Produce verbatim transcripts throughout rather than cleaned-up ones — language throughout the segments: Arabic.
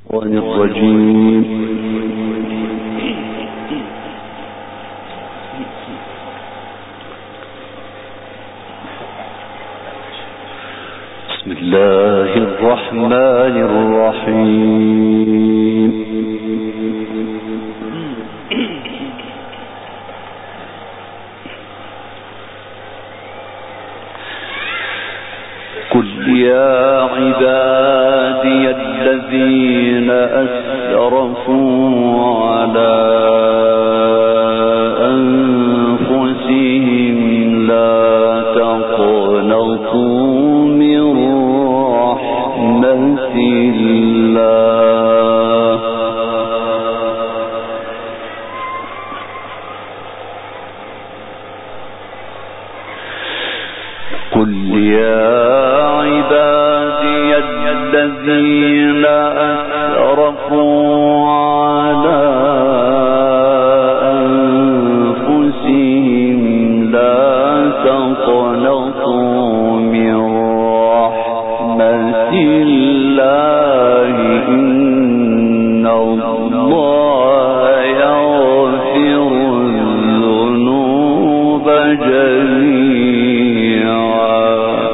الشيطان الرجيم. بسم الله الرحمن الرحيم. قل يا عبادي الذين أسرفوا على أنفسهم لا تقنطوا من رحمة الله قل يا عبادي الذين أسرفوا على أنفسهم لا تقنطوا من رحمة الله إن الله يغفر الذنوب جميعا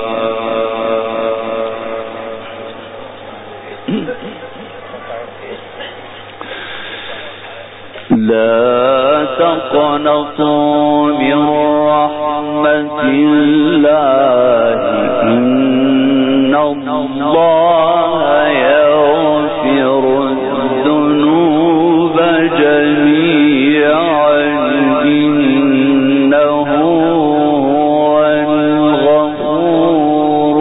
لا تقنطوا من رحمة الله إن الله يغفر الذنوب جميعا إنه هو الغفور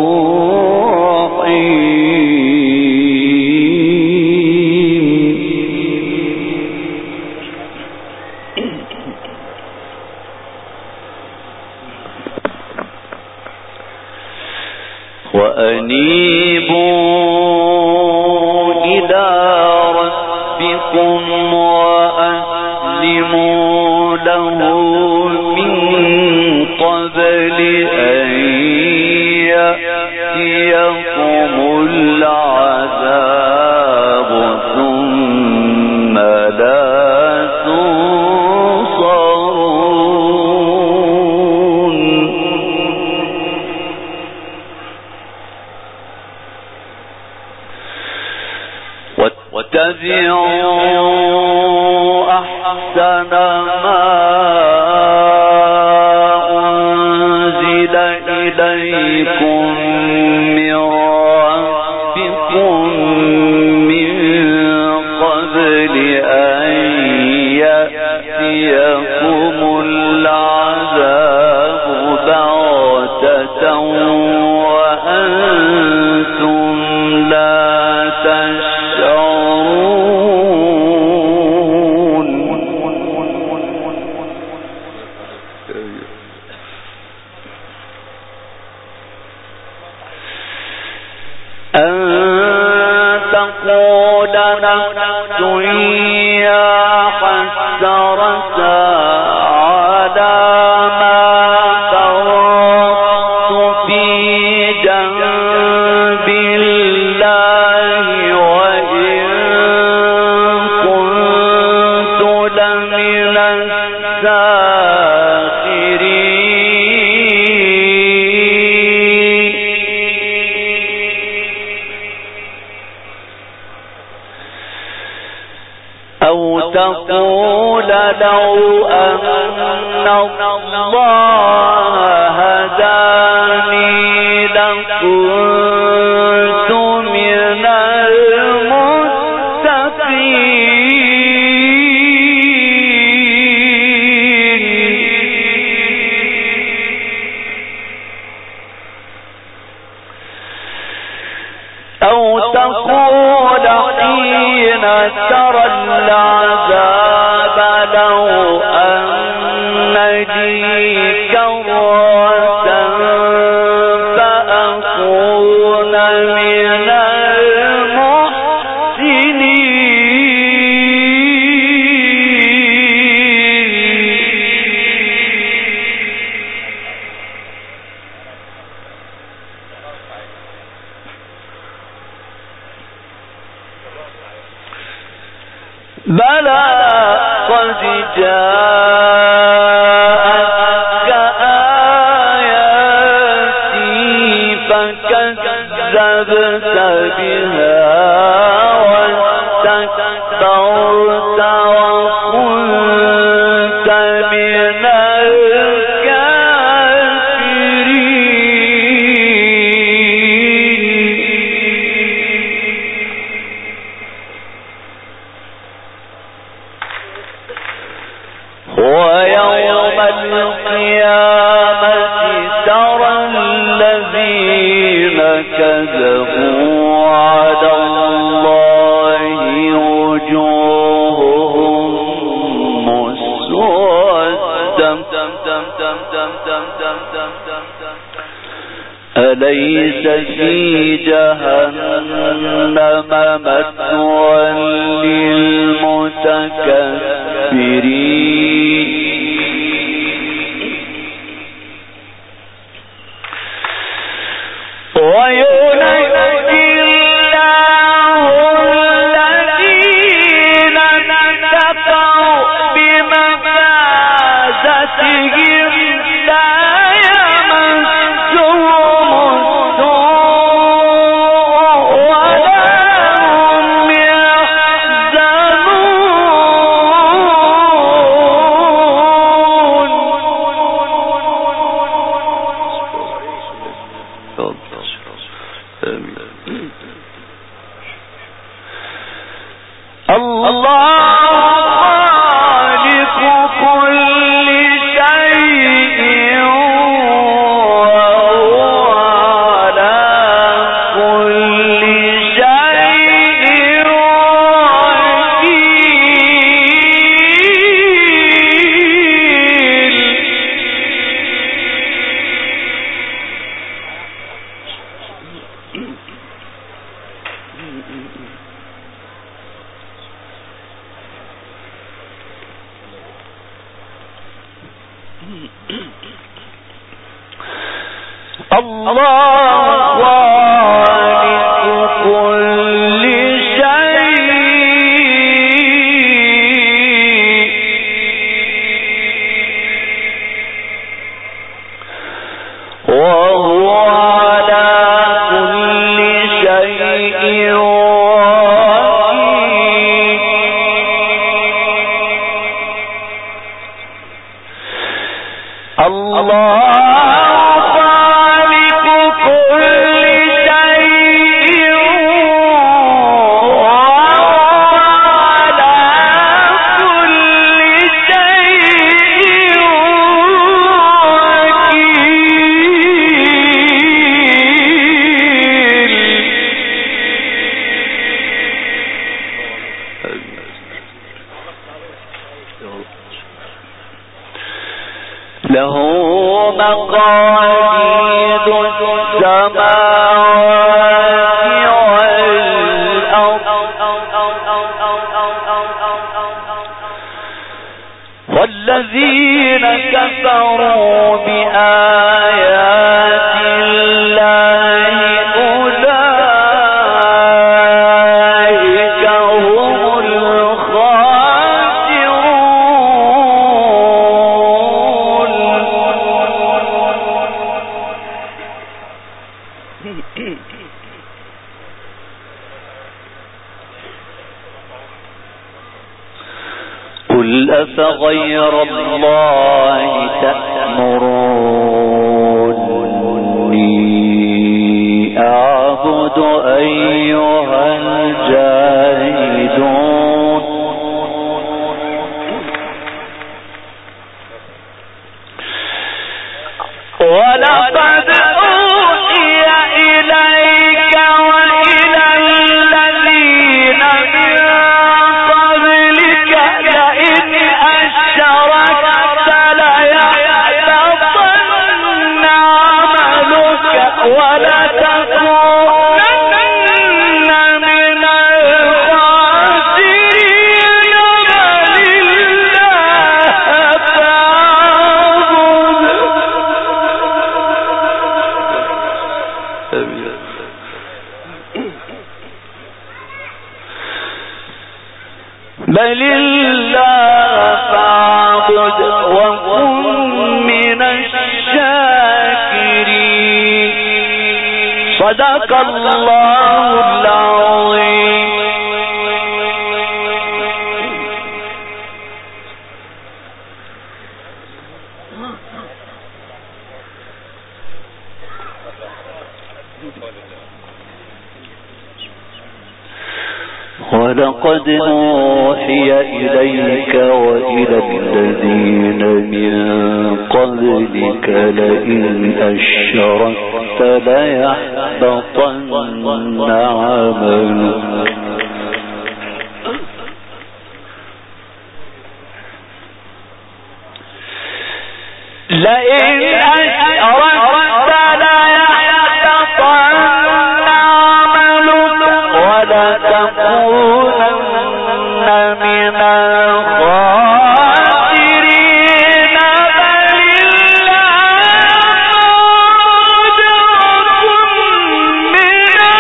وأنيبوا إلى ربكم وأسلموا له من قبل أن يأتيكم العذاب ثم لا واتبعوا أحسن ما أنزل إليكم من ربكم من قبل أن يأتيكم العذاب بغتة وأنتم لا تشعرون أن تقول نفس يا حسرة على ما فرطت في جنب الله وإن كنت لمن الساخرين أو تقول لو أن الله هداني لكنت من المتقين أو تقول حين ترى العذاب لو أن لي كرة فأكون من المحسنين. بلى قد جاءتك آياتي فكذبت بها واستكبرت وكنت من ويوم القيامة ترى الذين كذبوا على الله وجوههم مسودة أليس في جهنم مثوى للمتكبرين وينجي الله الذين اتقوا بمفازتهم لا يمسهم السوء ولا هم الله خالق كل شيء وهو على كل شيء وكيل الله له مقاليد السماوات والأرض والذين كفروا بآيات الله أولئك هم قل أفغير الله تأمروني أعبد أيها الجاهدون ولقد أوحي إليك وإلى الذين من قبلك لئن أشركت ليحبطن عملك ولتكونن من الخاسرين بل الله فاعبد. بل الله فاعبد وكن من الشاكرين. صدق الله العظيم. ولقد أوحي إليك وإلى الذين من قبلك لئن أشركت ليحبطن عملك لئن أشركت ليحبطن عملك ولتكونن من الخاسرين. بل الله من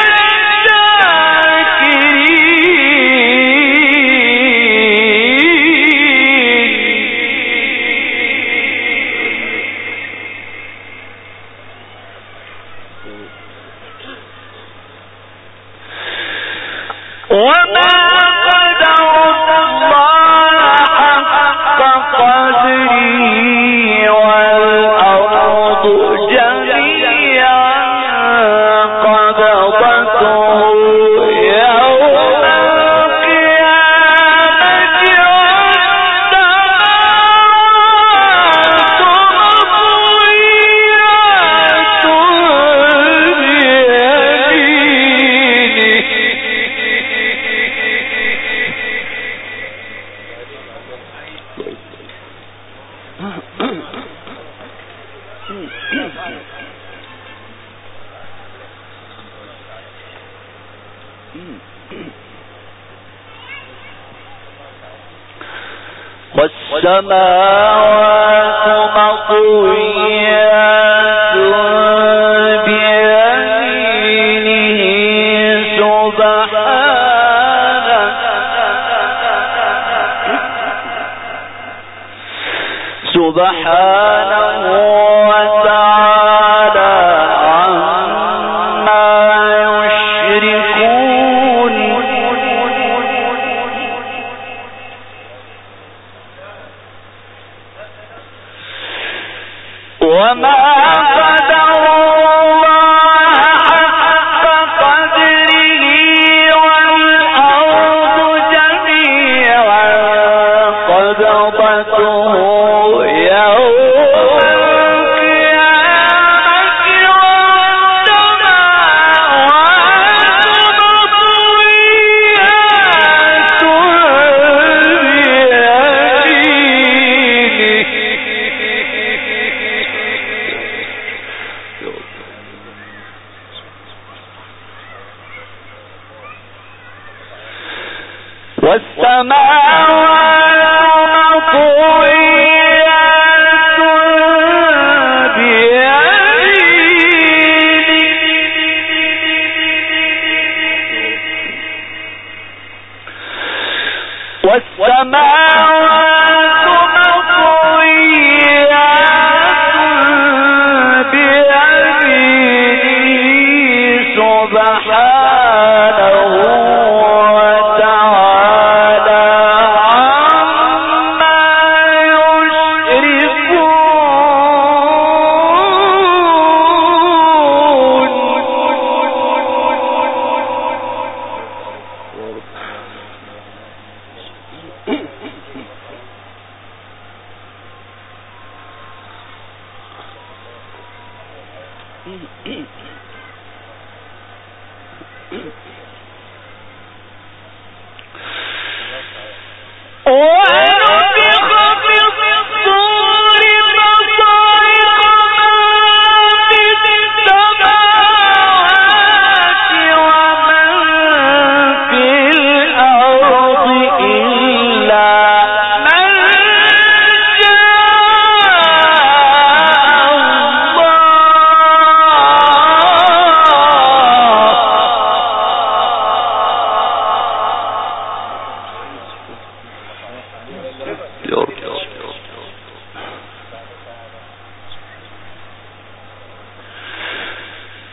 وما قدر الله حق قدره والأرض جميعا قبضته يوم القيامة والسماوات مطويات والسماوات مطويات بيمينه سبحانه سبحانه وتعالى عما يشركون. وما قدر الله حق قدره والأرض جميعا قبضته يوم القيامة والسماوات مطويات بيمينه والسماوات مطويات بيمينه والسماوات مطويات بيمينه سبحانه وتعالى عما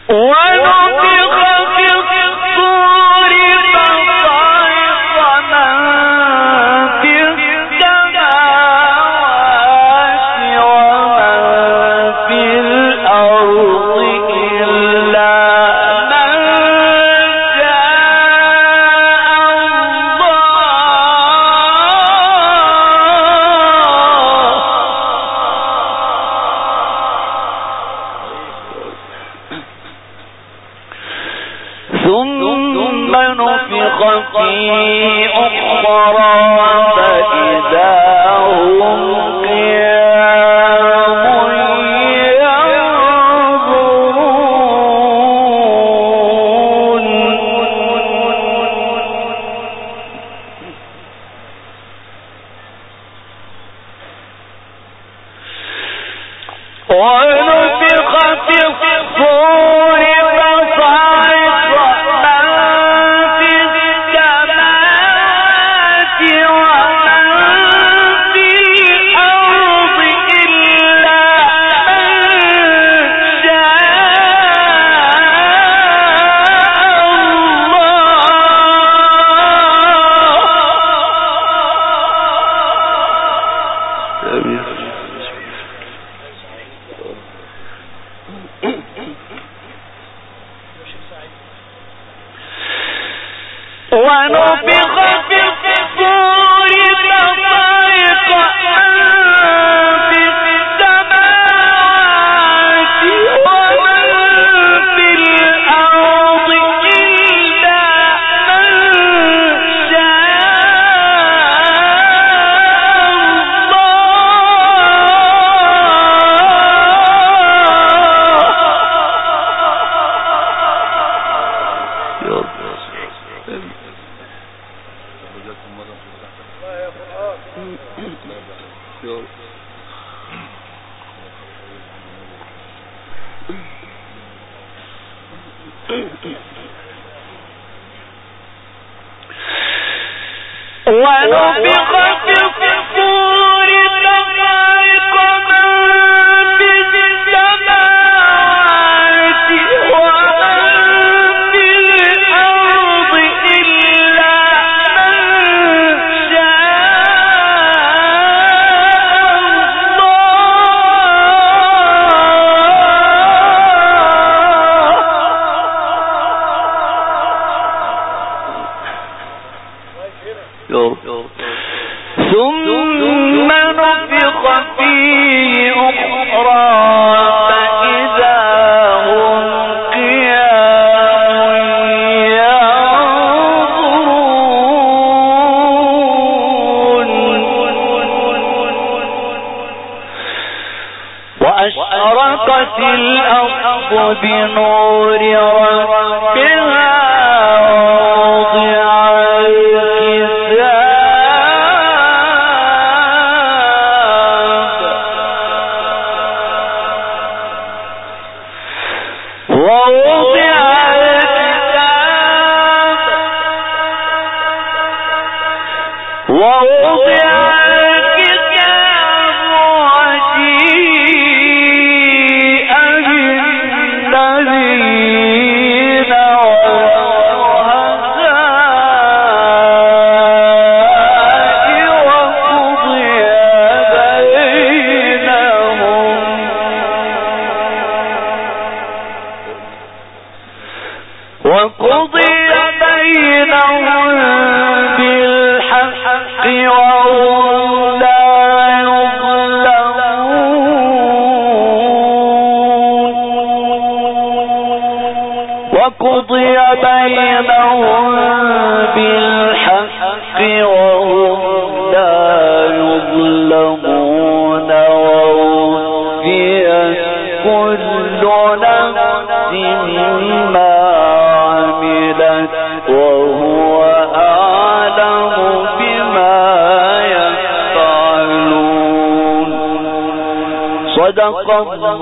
صدق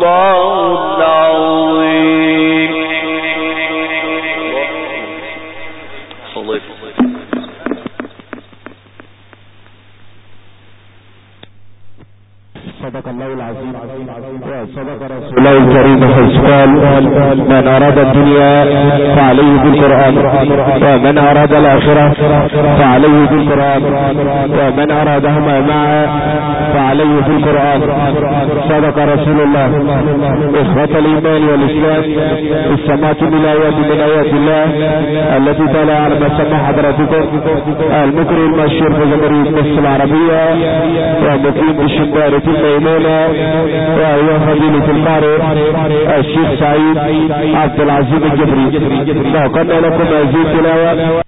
الله العظيم. صدق الله العظيم. وصدق رسوله الكريم حيث قال من أراد الدنيا فعليه بالقرآن ومن أراد الآخرة فعليه بالقرآن ومن أرادهما معا فعليه بالقرآن. صدق رسول الله. إخوة الإيمان والإسلام، استمعت من آيات من آيات الله التي تلا على ما سمع حضراتكم المكر المشهور في جمهورية مصر العربية ومقيم بشبارة الميمونة وهو فضيلة القارئ الشيخ سعيد عبد العزيز الجبري. فقدنا لكم هذه التلاوة